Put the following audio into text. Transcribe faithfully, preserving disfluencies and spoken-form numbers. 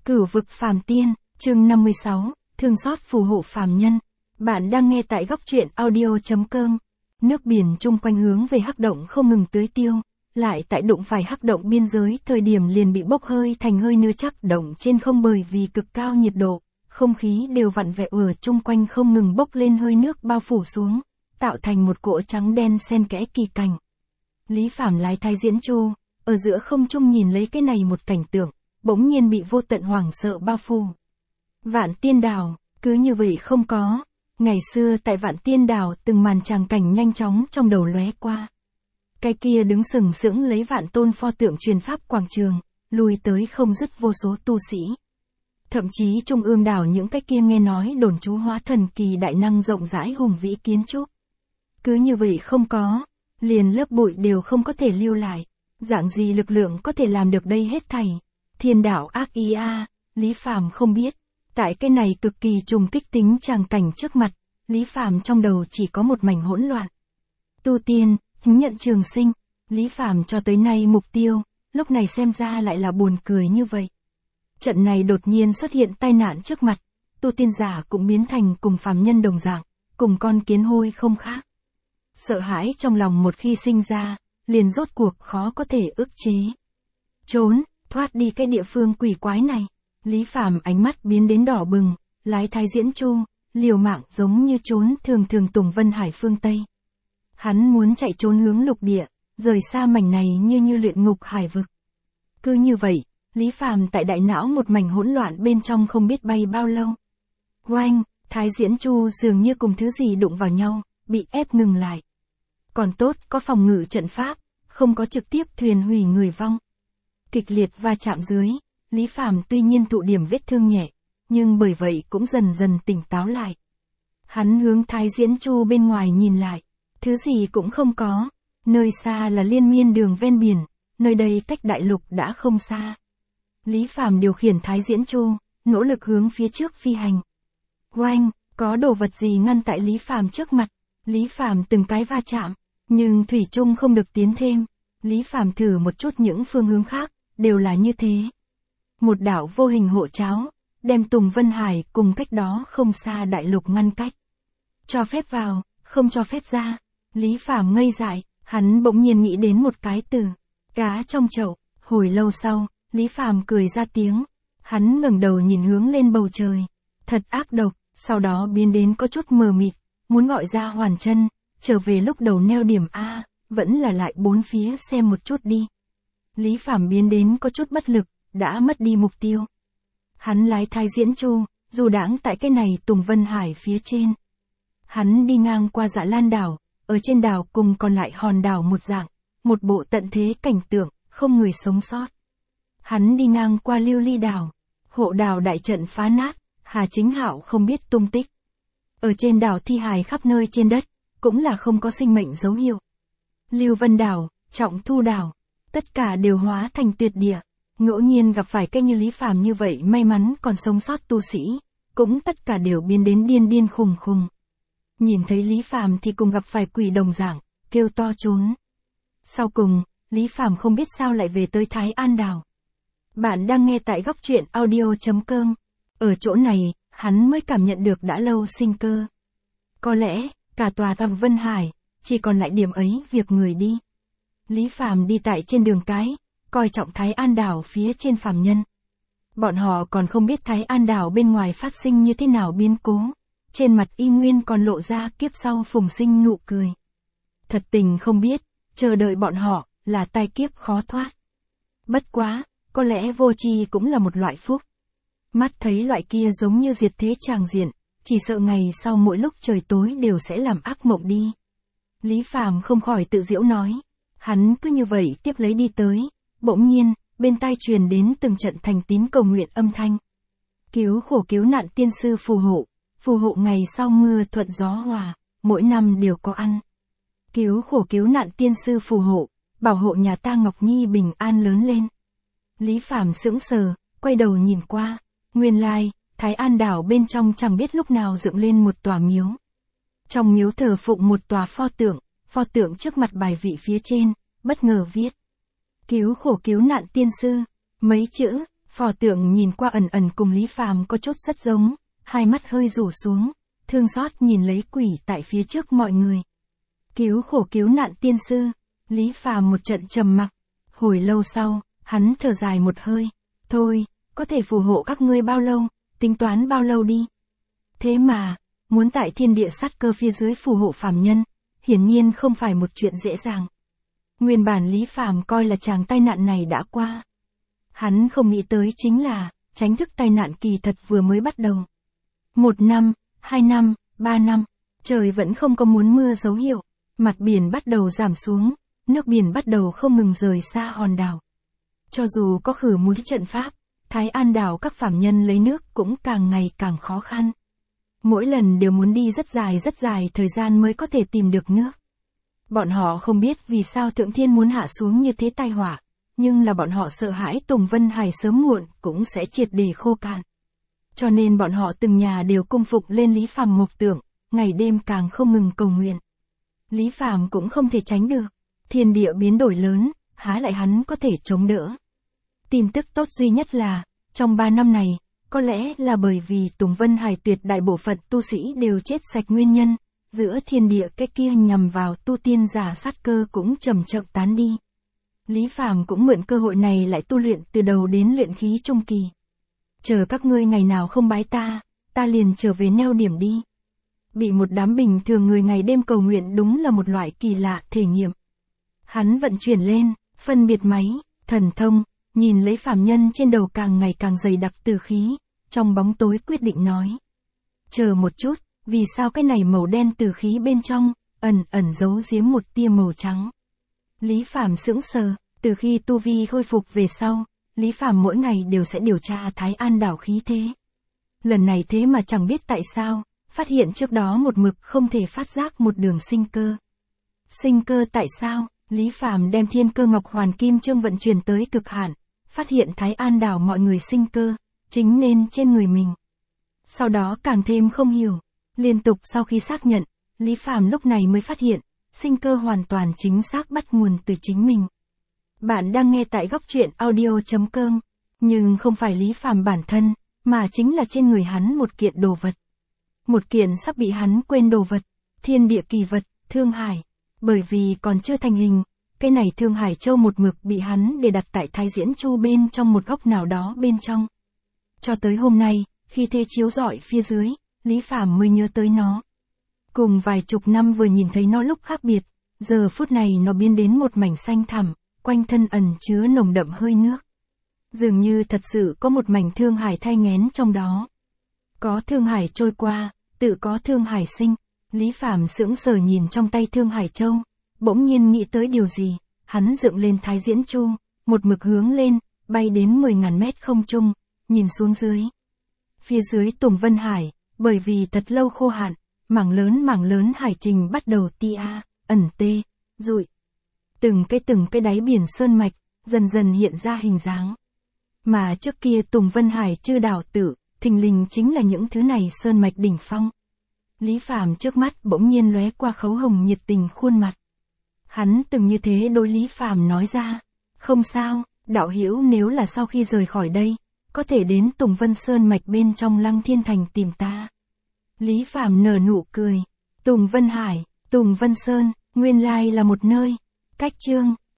Cửu vực phàm tiên, chương năm mươi sáu, thương xót phù hộ phàm nhân. Bạn đang nghe tại góc truyện audio.com. Nước biển chung quanh hướng về hắc động không ngừng tưới tiêu, lại tại đụng phải hắc động biên giới thời điểm liền bị bốc hơi thành hơi nưa chắc động trên không bởi vì cực cao nhiệt độ, không khí đều vặn vẹo ở chung quanh không ngừng bốc lên hơi nước bao phủ xuống, tạo thành một cỗ trắng đen xen kẽ kỳ cảnh. Lý Phàm lái thái diễn chu, ở giữa không trung nhìn lấy cái này một cảnh tượng, bỗng nhiên bị vô tận hoảng sợ bao phủ. Vạn Tiên Đảo, cứ như vậy không có. Ngày xưa tại Vạn Tiên Đảo từng màn tràng cảnh nhanh chóng trong đầu lóe qua. Cái kia đứng sừng sững lấy vạn tôn pho tượng truyền pháp quảng trường, lùi tới không dứt vô số tu sĩ. Thậm chí trung ương đảo những cái kia nghe nói đồn trú hóa thần kỳ đại năng rộng rãi hùng vĩ kiến trúc. Cứ như vậy không có, liền lớp bụi đều không có thể lưu lại. Dạng gì lực lượng có thể làm được đây hết thảy? Thiên đạo ác ý a, Lý Phàm không biết. Tại cái này cực kỳ trùng kích tính tràng cảnh trước mặt, Lý Phàm trong đầu chỉ có một mảnh hỗn loạn. Tu tiên, chứng nhận trường sinh, Lý Phàm cho tới nay mục tiêu, lúc này xem ra lại là buồn cười như vậy. Trận này đột nhiên xuất hiện tai nạn trước mặt, tu tiên giả cũng biến thành cùng phàm nhân đồng dạng, cùng con kiến hôi không khác. Sợ hãi trong lòng một khi sinh ra, liền rốt cuộc khó có thể ức chế. Trốn, thoát đi cái địa phương quỷ quái này. Lý Phàm ánh mắt biến đến đỏ bừng, lái thái diễn chu, liều mạng giống như trốn thường thường Tùng Vân Hải phương Tây. Hắn muốn chạy trốn hướng lục địa, rời xa mảnh này như như luyện ngục hải vực. Cứ như vậy, Lý Phàm tại đại não một mảnh hỗn loạn bên trong không biết bay bao lâu. Oanh, thái diễn chu dường như cùng thứ gì đụng vào nhau, bị ép ngừng lại. Còn tốt có phòng ngự trận pháp, không có trực tiếp thuyền hủy người vong. Kịch liệt va chạm dưới, Lý Phàm tuy nhiên thụ điểm vết thương nhẹ, nhưng bởi vậy cũng dần dần tỉnh táo lại. Hắn hướng thái diễn chu bên ngoài nhìn lại, thứ gì cũng không có, nơi xa là liên miên đường ven biển, nơi đây cách đại lục đã không xa. Lý Phàm điều khiển thái diễn chu, nỗ lực hướng phía trước phi hành. Oanh, có đồ vật gì ngăn tại Lý Phàm trước mặt, Lý Phàm từng cái va chạm, nhưng thủy chung không được tiến thêm. Lý Phàm thử một chút những phương hướng khác, đều là như thế. Một đảo vô hình hộ cháo, đem Tùng Vân Hải cùng cách đó không xa đại lục ngăn cách. Cho phép vào, không cho phép ra. Lý Phàm ngây dại, hắn bỗng nhiên nghĩ đến một cái từ, cá trong chậu. Hồi lâu sau, Lý Phàm cười ra tiếng. Hắn ngẩng đầu nhìn hướng lên bầu trời. Thật ác độc, sau đó biến đến có chút mờ mịt, muốn gọi ra Hoàn Chân, trở về lúc đầu neo điểm A, vẫn là lại bốn phía xem một chút đi. Lý Phàm biến đến có chút bất lực, đã mất đi mục tiêu. Hắn lái thái diễn chu, dù đãng tại cái này Tùng Vân Hải phía trên. Hắn đi ngang qua Dạ Lan đảo, ở trên đảo cùng còn lại hòn đảo một dạng, một bộ tận thế cảnh tượng, không người sống sót. Hắn đi ngang qua Lưu Ly đảo, hộ đảo đại trận phá nát, Hà Chính Hạo không biết tung tích. Ở trên đảo thi hài khắp nơi trên đất, cũng là không có sinh mệnh dấu hiệu. Lưu Vân đảo, Trọng Thu đảo, tất cả đều hóa thành tuyệt địa. Ngẫu nhiên gặp phải cái như Lý Phàm như vậy may mắn còn sống sót tu sĩ, cũng tất cả đều biến đến điên điên khùng khùng. Nhìn thấy Lý Phàm thì cùng gặp phải quỷ đồng dạng, kêu to trốn. Sau cùng, Lý Phàm không biết sao lại về tới Thái An đảo. Bạn đang nghe tại góc truyện audio.com. Ở chỗ này, hắn mới cảm nhận được đã lâu sinh cơ. Có lẽ, cả tòa Tùng Vân Hải, chỉ còn lại điểm ấy việc người đi. Lý Phàm đi tại trên đường cái, coi trọng Thái An đảo phía trên phàm nhân. Bọn họ còn không biết Thái An đảo bên ngoài phát sinh như thế nào biến cố. Trên mặt y nguyên còn lộ ra kiếp sau phùng sinh nụ cười. Thật tình không biết, chờ đợi bọn họ, là tai kiếp khó thoát. Bất quá, có lẽ vô tri cũng là một loại phúc. Mắt thấy loại kia giống như diệt thế tràng diện, chỉ sợ ngày sau mỗi lúc trời tối đều sẽ làm ác mộng đi. Lý Phàm không khỏi tự giễu nói. Hắn cứ như vậy tiếp lấy đi tới. Bỗng nhiên, bên tai truyền đến từng trận thành tín cầu nguyện âm thanh. Cứu khổ cứu nạn tiên sư phù hộ, phù hộ ngày sau mưa thuận gió hòa, mỗi năm đều có ăn. Cứu khổ cứu nạn tiên sư phù hộ, bảo hộ nhà ta Ngọc Nhi bình an lớn lên. Lý Phàm sững sờ, quay đầu nhìn qua, nguyên lai, Thái An đảo bên trong chẳng biết lúc nào dựng lên một tòa miếu. Trong miếu thờ phụng một tòa pho tượng, pho tượng trước mặt bài vị phía trên, bất ngờ viết. Cứu khổ cứu nạn tiên sư, mấy chữ, Pho tượng nhìn qua ẩn ẩn cùng Lý Phàm có chút rất giống, hai mắt hơi rủ xuống, thương xót nhìn lấy quỷ tại phía trước mọi người. Cứu khổ cứu nạn tiên sư, Lý Phàm một trận trầm mặc, hồi lâu sau, hắn thở dài một hơi, thôi, có thể phù hộ các ngươi bao lâu, tính toán bao lâu đi. Thế mà, muốn tại thiên địa sát cơ phía dưới phù hộ phàm nhân, hiển nhiên không phải một chuyện dễ dàng. Nguyên bản Lý Phàm coi là chàng tai nạn này đã qua. Hắn không nghĩ tới chính là, tránh thức tai nạn kỳ thật vừa mới bắt đầu. Một năm, hai năm, ba năm, trời vẫn không có muốn mưa dấu hiệu, mặt biển bắt đầu giảm xuống, nước biển bắt đầu không ngừng rời xa hòn đảo. Cho dù có khử muối trận pháp, Thái An đảo các phàm nhân lấy nước cũng càng ngày càng khó khăn. Mỗi lần đều muốn đi rất dài rất dài thời gian mới có thể tìm được nước. Bọn họ không biết vì sao Thượng Thiên muốn hạ xuống như thế tai họa, nhưng là bọn họ sợ hãi Tùng Vân Hải sớm muộn cũng sẽ triệt để khô cạn. Cho nên bọn họ từng nhà đều cung phục lên Lý Phàm mộc tượng, ngày đêm càng không ngừng cầu nguyện. Lý Phàm cũng không thể tránh được, thiên địa biến đổi lớn, há lại hắn có thể chống đỡ. Tin tức tốt duy nhất là, trong ba năm này, có lẽ là bởi vì Tùng Vân Hải tuyệt đại bộ phận tu sĩ đều chết sạch nguyên nhân, giữa thiên địa cái kia nhằm vào tu tiên giả sát cơ cũng chậm chậm tán đi. Lý Phàm cũng mượn cơ hội này lại tu luyện từ đầu đến luyện khí trung kỳ. Chờ các ngươi ngày nào không bái ta, ta liền trở về neo điểm đi. Bị một đám bình thường người ngày đêm cầu nguyện đúng là một loại kỳ lạ thể nghiệm. Hắn vận chuyển lên, phân biệt máy, thần thông, nhìn lấy phàm nhân trên đầu càng ngày càng dày đặc từ khí, trong bóng tối quyết định nói. Chờ một chút, vì sao cái này màu đen từ khí bên trong, ẩn ẩn giấu giếm một tia màu trắng. Lý Phàm sững sờ, từ khi tu vi khôi phục về sau, Lý Phàm mỗi ngày đều sẽ điều tra Thái An đảo khí thế. Lần này thế mà chẳng biết tại sao, phát hiện trước đó một mực không thể phát giác một đường sinh cơ. Sinh cơ tại sao? Lý Phàm đem Thiên Cơ Ngọc Hoàn Kim Chương vận chuyển tới cực hạn, phát hiện Thái An đảo mọi người sinh cơ, chính nên trên người mình. Sau đó càng thêm không hiểu, liên tục sau khi xác nhận, Lý Phàm lúc này mới phát hiện, sinh cơ hoàn toàn chính xác bắt nguồn từ chính mình. Bạn đang nghe tại góc truyện audio chấm com, nhưng không phải Lý Phàm bản thân, mà chính là trên người hắn một kiện đồ vật. Một kiện sắp bị hắn quên đồ vật, thiên địa kỳ vật, Thương Hải. Bởi vì còn chưa thành hình, cái này Thương Hải Châu một mực bị hắn để đặt tại Thái Diễn Chu bên trong một góc nào đó bên trong. Cho tới hôm nay, khi thế chiếu rọi phía dưới, Lý Phàm mới nhớ tới nó. Cùng vài chục năm vừa nhìn thấy nó lúc khác biệt, giờ phút này nó biến đến một mảnh xanh thẳm, quanh thân ẩn chứa nồng đậm hơi nước. Dường như thật sự có một mảnh Thương Hải thai nghén trong đó. Có Thương Hải trôi qua, tự có Thương Hải sinh. Lý Phàm sững sờ nhìn trong tay Thương Hải Châu, bỗng nhiên nghĩ tới điều gì, hắn dựng lên Thái Diễn Chu, một mực hướng lên, bay đến mười ngàn mét không trung, nhìn xuống dưới. Phía dưới Tùng Vân Hải, bởi vì thật lâu khô hạn, mảng lớn mảng lớn hải trình bắt đầu tia, ẩn tê, rụi. Từng cái từng cái đáy biển sơn mạch, dần dần hiện ra hình dáng. Mà trước kia Tùng Vân Hải chư đảo tử, thình lình chính là những thứ này sơn mạch đỉnh phong. Lý Phàm trước mắt bỗng nhiên lóe qua Khấu Hồng nhiệt tình khuôn mặt. Hắn từng như thế đối Lý Phàm nói ra, không sao, đạo hữu nếu là sau khi rời khỏi đây, có thể đến Tùng Vân Sơn mạch bên trong Lăng Thiên Thành tìm ta. Lý Phàm nở nụ cười, Tùng Vân Hải, Tùng Vân Sơn, nguyên lai là một nơi, cách chương.